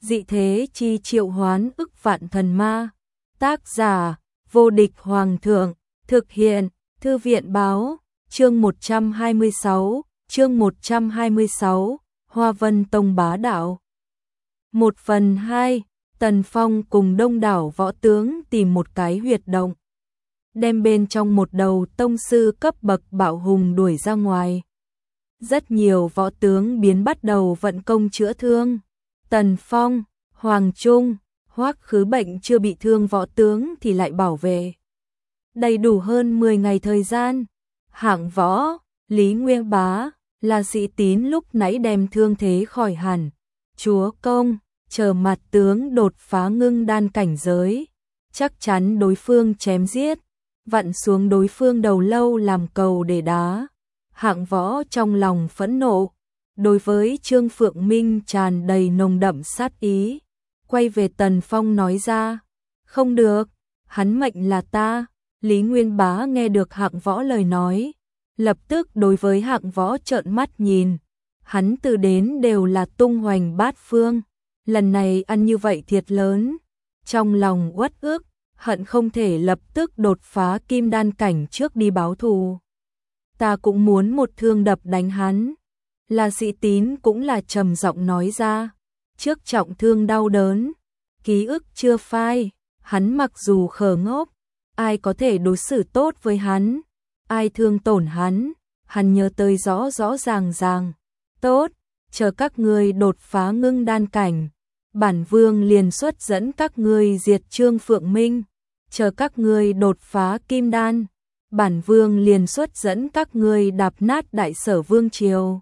Dị thế chi triệu hoán ức vạn thần ma. Tác giả, vô địch hoàng thượng. Thực hiện, Thư viện báo. Chương 126, Hoa Vân Tông bá đạo. 1/2, Tần Phong cùng đông đảo võ tướng tìm một cái huyệt động, đem bên trong một đầu tông sư cấp bậc bạo hùng đuổi ra ngoài. Rất nhiều võ tướng biến bắt đầu vận công chữa thương. Tần Phong, Hoàng Trung, Hoắc Khứ Bệnh chưa bị thương võ tướng thì lại bảo vệ. Đầy đủ hơn 10 ngày thời gian. Hạng Võ, Lý Nguyên Bá, La Sĩ Tín lúc nãy đem thương thế khỏi hẳn. Chúa Công, chờ mặt tướng đột phá ngưng đan cảnh giới, chắc chắn đối phương chém giết, vặn xuống đối phương đầu lâu làm cầu để đá. Hạng Võ trong lòng phẫn nộ, đối với Trương Phượng Minh tràn đầy nồng đậm sát ý, quay về Tần Phong nói ra, không được, hắn mệnh là ta. Lý Nguyên Bá nghe được Hạng Võ lời nói, lập tức đối với Hạng Võ trợn mắt nhìn, hắn từ đến đều là tung hoành bát phương, lần này ăn như vậy thiệt lớn, trong lòng uất ức, hận không thể lập tức đột phá kim đan cảnh trước đi báo thù. Ta cũng muốn một thương đập đánh hắn. La Sĩ Tín cũng là trầm giọng nói ra, trước trọng thương đau đớn, ký ức chưa phai, hắn mặc dù khờ ngốc, ai có thể đối xử tốt với hắn, ai thương tổn hắn, hắn nhớ tới rõ rõ ràng ràng. Tốt, chờ các ngươi đột phá ngưng đan cảnh, bản vương liền xuất dẫn các ngươi diệt Trương Phượng Minh, chờ các ngươi đột phá kim đan, bản vương liền xuất dẫn các ngươi đạp nát đại sở vương triều.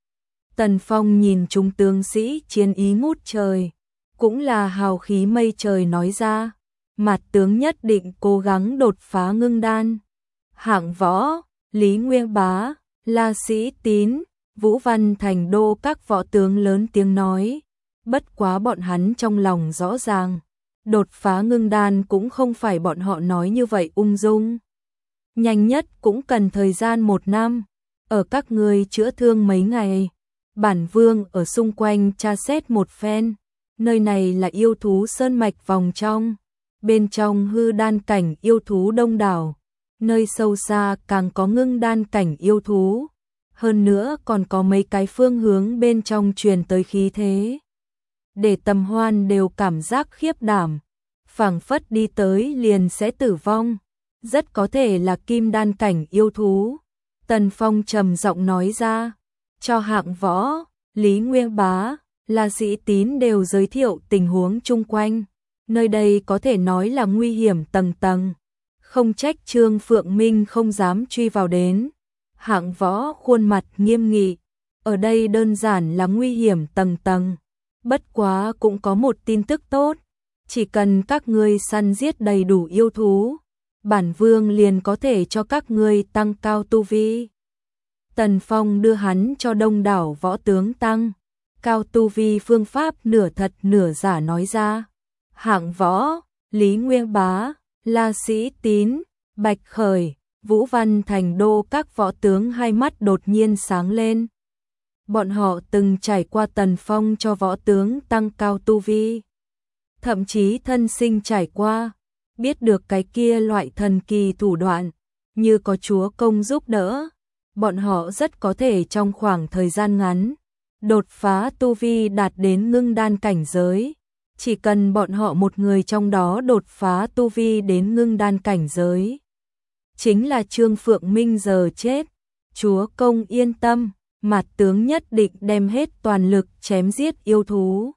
Tần Phong nhìn chúng tướng sĩ chiến ý ngút trời, cũng là hào khí mây trời nói ra, mặt tướng nhất định cố gắng đột phá ngưng đan. Hạng Võ, Lý Nguyên Bá, La Sĩ Tín, Vũ Văn Thành Đô các võ tướng lớn tiếng nói, bất quá bọn hắn trong lòng rõ ràng, đột phá ngưng đan cũng không phải bọn họ nói như vậy ung dung. Nhanh nhất cũng cần thời gian 1 năm, ở các ngươi chữa thương mấy ngày, bản vương ở xung quanh tra xét một phen, nơi này là yêu thú sơn mạch vòng trong, bên trong hư đan cảnh yêu thú đông đảo, nơi sâu xa càng có ngưng đan cảnh yêu thú, hơn nữa còn có mấy cái phương hướng bên trong truyền tới khí thế, để Tầm Hoan đều cảm giác khiếp đảm, phảng phất đi tới liền sẽ tử vong, rất có thể là kim đan cảnh yêu thú. Tần Phong trầm giọng nói ra, cho Hạng Võ, Lý Nguyên Bá, La Sĩ Tín đều giới thiệu tình huống chung quanh, nơi đây có thể nói là nguy hiểm tầng tầng, không trách Trương Phượng Minh không dám truy vào đến. Hạng Võ khuôn mặt nghiêm nghị, ở đây đơn giản là nguy hiểm tầng tầng, bất quá cũng có một tin tức tốt, chỉ cần các ngươi săn giết đầy đủ yêu thú, bản vương liền có thể cho các ngươi tăng cao tu vi. Tần Phong đưa hắn cho đông đảo võ tướng tăng cao tu vi phương pháp nửa thật nửa giả nói ra. Hạng Võ, Lý Nguyên Bá, La Sĩ Tín, Bạch Khởi, Vũ Văn Thành Đô các võ tướng hai mắt đột nhiên sáng lên. Bọn họ từng trải qua Tần Phong cho võ tướng tăng cao tu vi, thậm chí thân sinh trải qua, biết được cái kia loại thần kỳ thủ đoạn, như có chúa công giúp đỡ, bọn họ rất có thể trong khoảng thời gian ngắn đột phá tu vi đạt đến ngưng đan cảnh giới. Chỉ cần bọn họ một người trong đó đột phá tu vi đến ngưng đan cảnh giới, chính là Trương Phượng Minh giờ chết. Chúa công yên tâm, mặt tướng nhất định đem hết toàn lực chém giết yêu thú.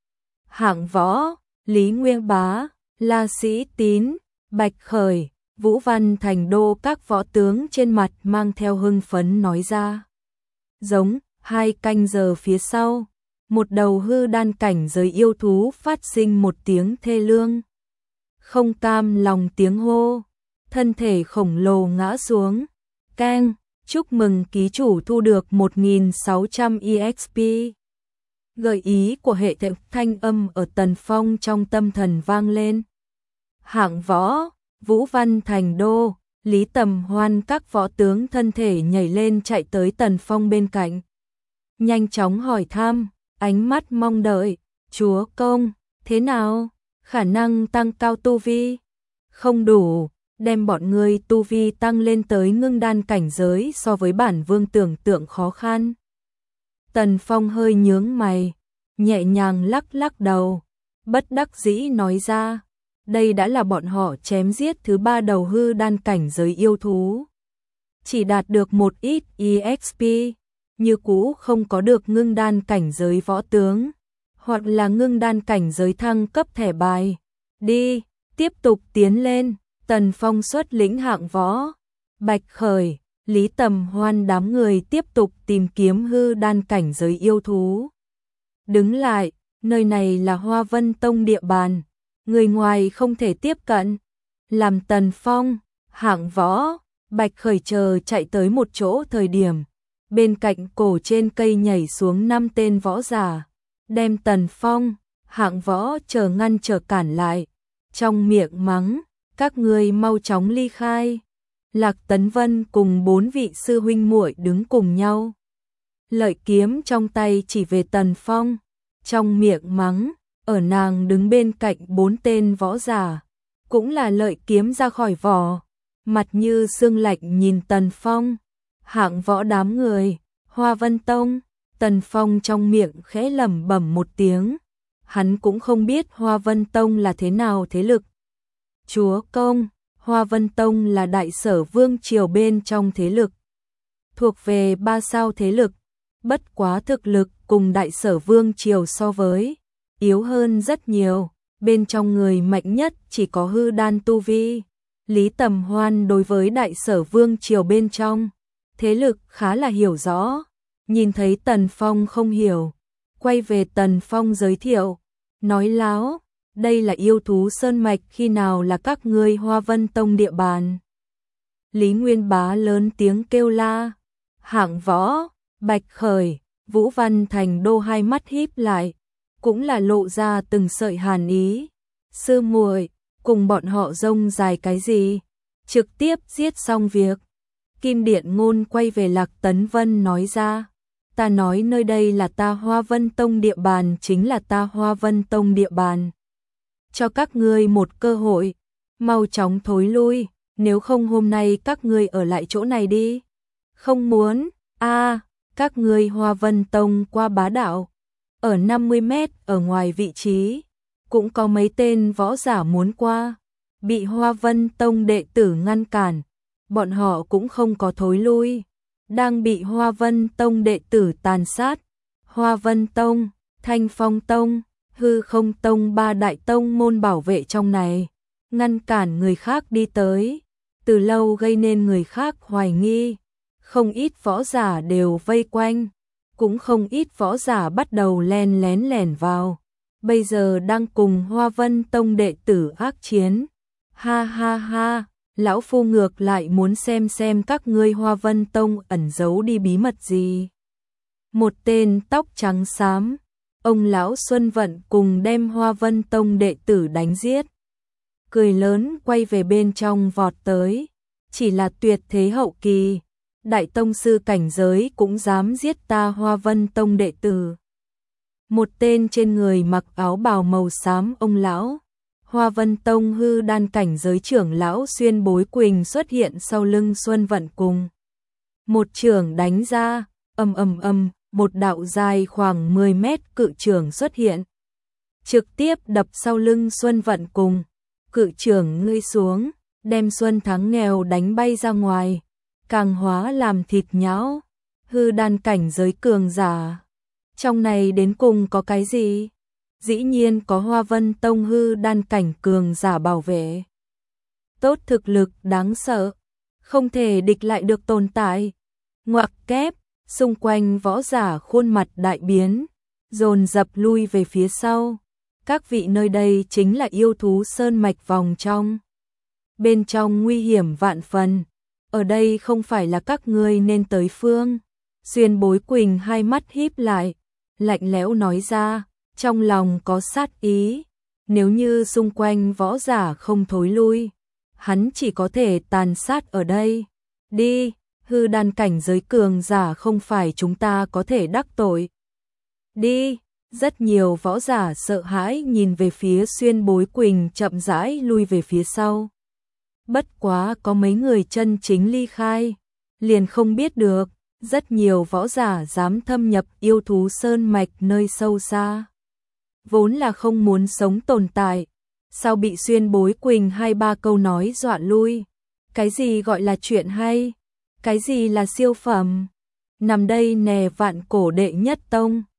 Hạng Võ, Lý Nguyên Bá, La Sĩ Tín, Bạch Khởi, Vũ Văn Thành Đô các võ tướng trên mặt mang theo hưng phấn nói ra. Giống, 2 canh giờ phía sau, một đầu hư đan cảnh giới yêu thú phát sinh một tiếng thê lương, không cam lòng tiếng hô, thân thể khổng lồ ngã xuống. Keng, chúc mừng ký chủ thu được 1600 EXP. Gợi ý của hệ thống thanh âm ở Tần Phong trong tâm thần vang lên. Hạng Võ, Vũ Văn Thành Đô, Lý Tầm Hoan các võ tướng thân thể nhảy lên chạy tới Tần Phong bên cạnh, nhanh chóng hỏi thăm, ánh mắt mong đợi. Chúa công, thế nào? Khả năng tăng cao tu vi? Không đủ, đem bọn ngươi tu vi tăng lên tới ngưng đan cảnh giới so với bản vương tưởng tượng khó khăn. Tần Phong hơi nhướng mày, nhẹ nhàng lắc lắc đầu, bất đắc dĩ nói ra, đây đã là bọn họ chém giết thứ 3 đầu hư đan cảnh giới yêu thú. Chỉ đạt được một ít EXP, như cũ không có được ngưng đan cảnh giới võ tướng, hoặc là ngưng đan cảnh giới thăng cấp thẻ bài. Đi, tiếp tục tiến lên. Tần Phong xuất lĩnh hạng võ, Bạch Khởi, Lý Tầm Hoan đám người tiếp tục tìm kiếm hư đan cảnh giới yêu thú. Đứng lại, nơi này là Hoa Vân Tông địa bàn, người ngoài không thể tiếp cận. Làm Tần Phong, hạng võ, Bạch Khởi chờ chạy tới một chỗ thời điểm, bên cạnh cổ trên cây nhảy xuống 5 tên võ giả, đem Tần Phong, hạng võ chờ ngăn trở cản lại, trong miệng mắng, các ngươi mau chóng ly khai. Lạc Tấn Vân cùng 4 vị sư huynh muội đứng cùng nhau. Lợi kiếm trong tay chỉ về Tần Phong, trong miệng mắng, ở nàng đứng bên cạnh 4 tên võ giả, cũng là lợi kiếm ra khỏi vỏ, mặt như sương lạnh nhìn Tần Phong, hạng võ đám người, Hoa Vân Tông. Tần Phong trong miệng khẽ lẩm bẩm một tiếng, hắn cũng không biết Hoa Vân Tông là thế nào thế lực. Chúa công, Hoa Vân Tông là đại sở vương triều bên trong thế lực, thuộc về 3 sao thế lực, bất quá thực lực cùng đại sở vương triều so với, yếu hơn rất nhiều, bên trong người mạnh nhất chỉ có hư đan tu vi. Lý Tầm Hoan đối với đại sở vương triều bên trong, thế lực khá là hiểu rõ, nhìn thấy Tần Phong không hiểu, quay về Tần Phong giới thiệu, nói láo, đây là yêu thú sơn mạch, khi nào là các ngươi Hoa Vân Tông địa bàn. Lý Nguyên Bá lớn tiếng kêu la, hạng võ, Bạch Khởi, Vũ Văn Thành Đô hai mắt híp lại, cũng là lộ ra từng sợi hàn ý. Sư muội, cùng bọn họ rông dài cái gì? Trực tiếp giết xong việc. Kim Điện Ngôn quay về Lạc Tấn Vân nói ra, ta nói nơi đây là ta Hoa Vân Tông địa bàn, chính là ta Hoa Vân Tông địa bàn. Cho các ngươi một cơ hội, mau chóng thối lui, nếu không hôm nay các ngươi ở lại chỗ này đi. Không muốn, các ngươi Hoa Vân Tông qua bá đạo, ở 50 mét ở ngoài vị trí, cũng có mấy tên võ giả muốn qua, bị Hoa Vân Tông đệ tử ngăn cản, bọn họ cũng không có thối lui, đang bị Hoa Vân Tông đệ tử tàn sát. Hoa Vân Tông, Thanh Phong Tông, Hư Không Tông 3 đại tông môn bảo vệ trong này, ngăn cản người khác đi tới, từ lâu gây nên người khác hoài nghi, không ít võ giả đều vây quanh, cũng không ít võ giả bắt đầu len lén lẻn vào, bây giờ đang cùng Hoa Vân Tông đệ tử ác chiến. Ha ha ha, lão phu ngược lại muốn xem các ngươi Hoa Vân Tông ẩn giấu đi bí mật gì. Một tên tóc trắng xám, ông lão Xuân Vận cùng đem Hoa Vân Tông đệ tử đánh giết. Cười lớn quay về bên trong vọt tới, chỉ là tuyệt thế hậu kỳ, đại tông sư cảnh giới cũng dám giết ta Hoa Vân Tông đệ tử. Một tên trên người mặc áo bào màu xám ông lão, Hoa Vân Tông hư đan cảnh giới trưởng lão Xuyên Bối Quỳnh xuất hiện sau lưng Xuân Vận cùng. Một chưởng đánh ra, ầm ầm ầm, một đạo dài khoảng 10 mét cự chưởng xuất hiện, trực tiếp đập sau lưng Xuân Vận cùng. Cự chưởng ngơi xuống, đem Xuân Thắng nghèo đánh bay ra ngoài, càng hóa làm thịt nhão. Hư đan cảnh giới cường giả, trong này đến cùng có cái gì? Dĩ nhiên có Hoa Vân Tông hư đan cảnh cường giả bảo vệ. Tốt thực lực đáng sợ, không thể địch lại được tồn tại. Ngoặc kép, xung quanh võ giả khuôn mặt đại biến, dồn dập lui về phía sau. Các vị, nơi đây chính là yêu thú sơn mạch vòng trong. Bên trong nguy hiểm vạn phần, ở đây không phải là các ngươi nên tới phương. Xuyên Bối Quỳnh hai mắt híp lại, lạnh lẽo nói ra, trong lòng có sát ý. Nếu như xung quanh võ giả không thối lui, hắn chỉ có thể tàn sát ở đây. Đi, hư đan cảnh giới cường giả không phải chúng ta có thể đắc tội. Đi, Rất nhiều võ giả sợ hãi nhìn về phía Xuyên Bối Quỳnh chậm rãi lui về phía sau. Bất quá có mấy người chân chính ly khai, liền không biết được, rất nhiều võ giả dám thâm nhập yêu thú sơn mạch nơi sâu xa. Vốn là không muốn sống tồn tại, sao bị Xuyên Bối Quỳnh 2-3 câu nói dọa lui. Cái gì gọi là chuyện hay? Cái gì là siêu phẩm? Nằm đây nè vạn cổ đệ nhất tông.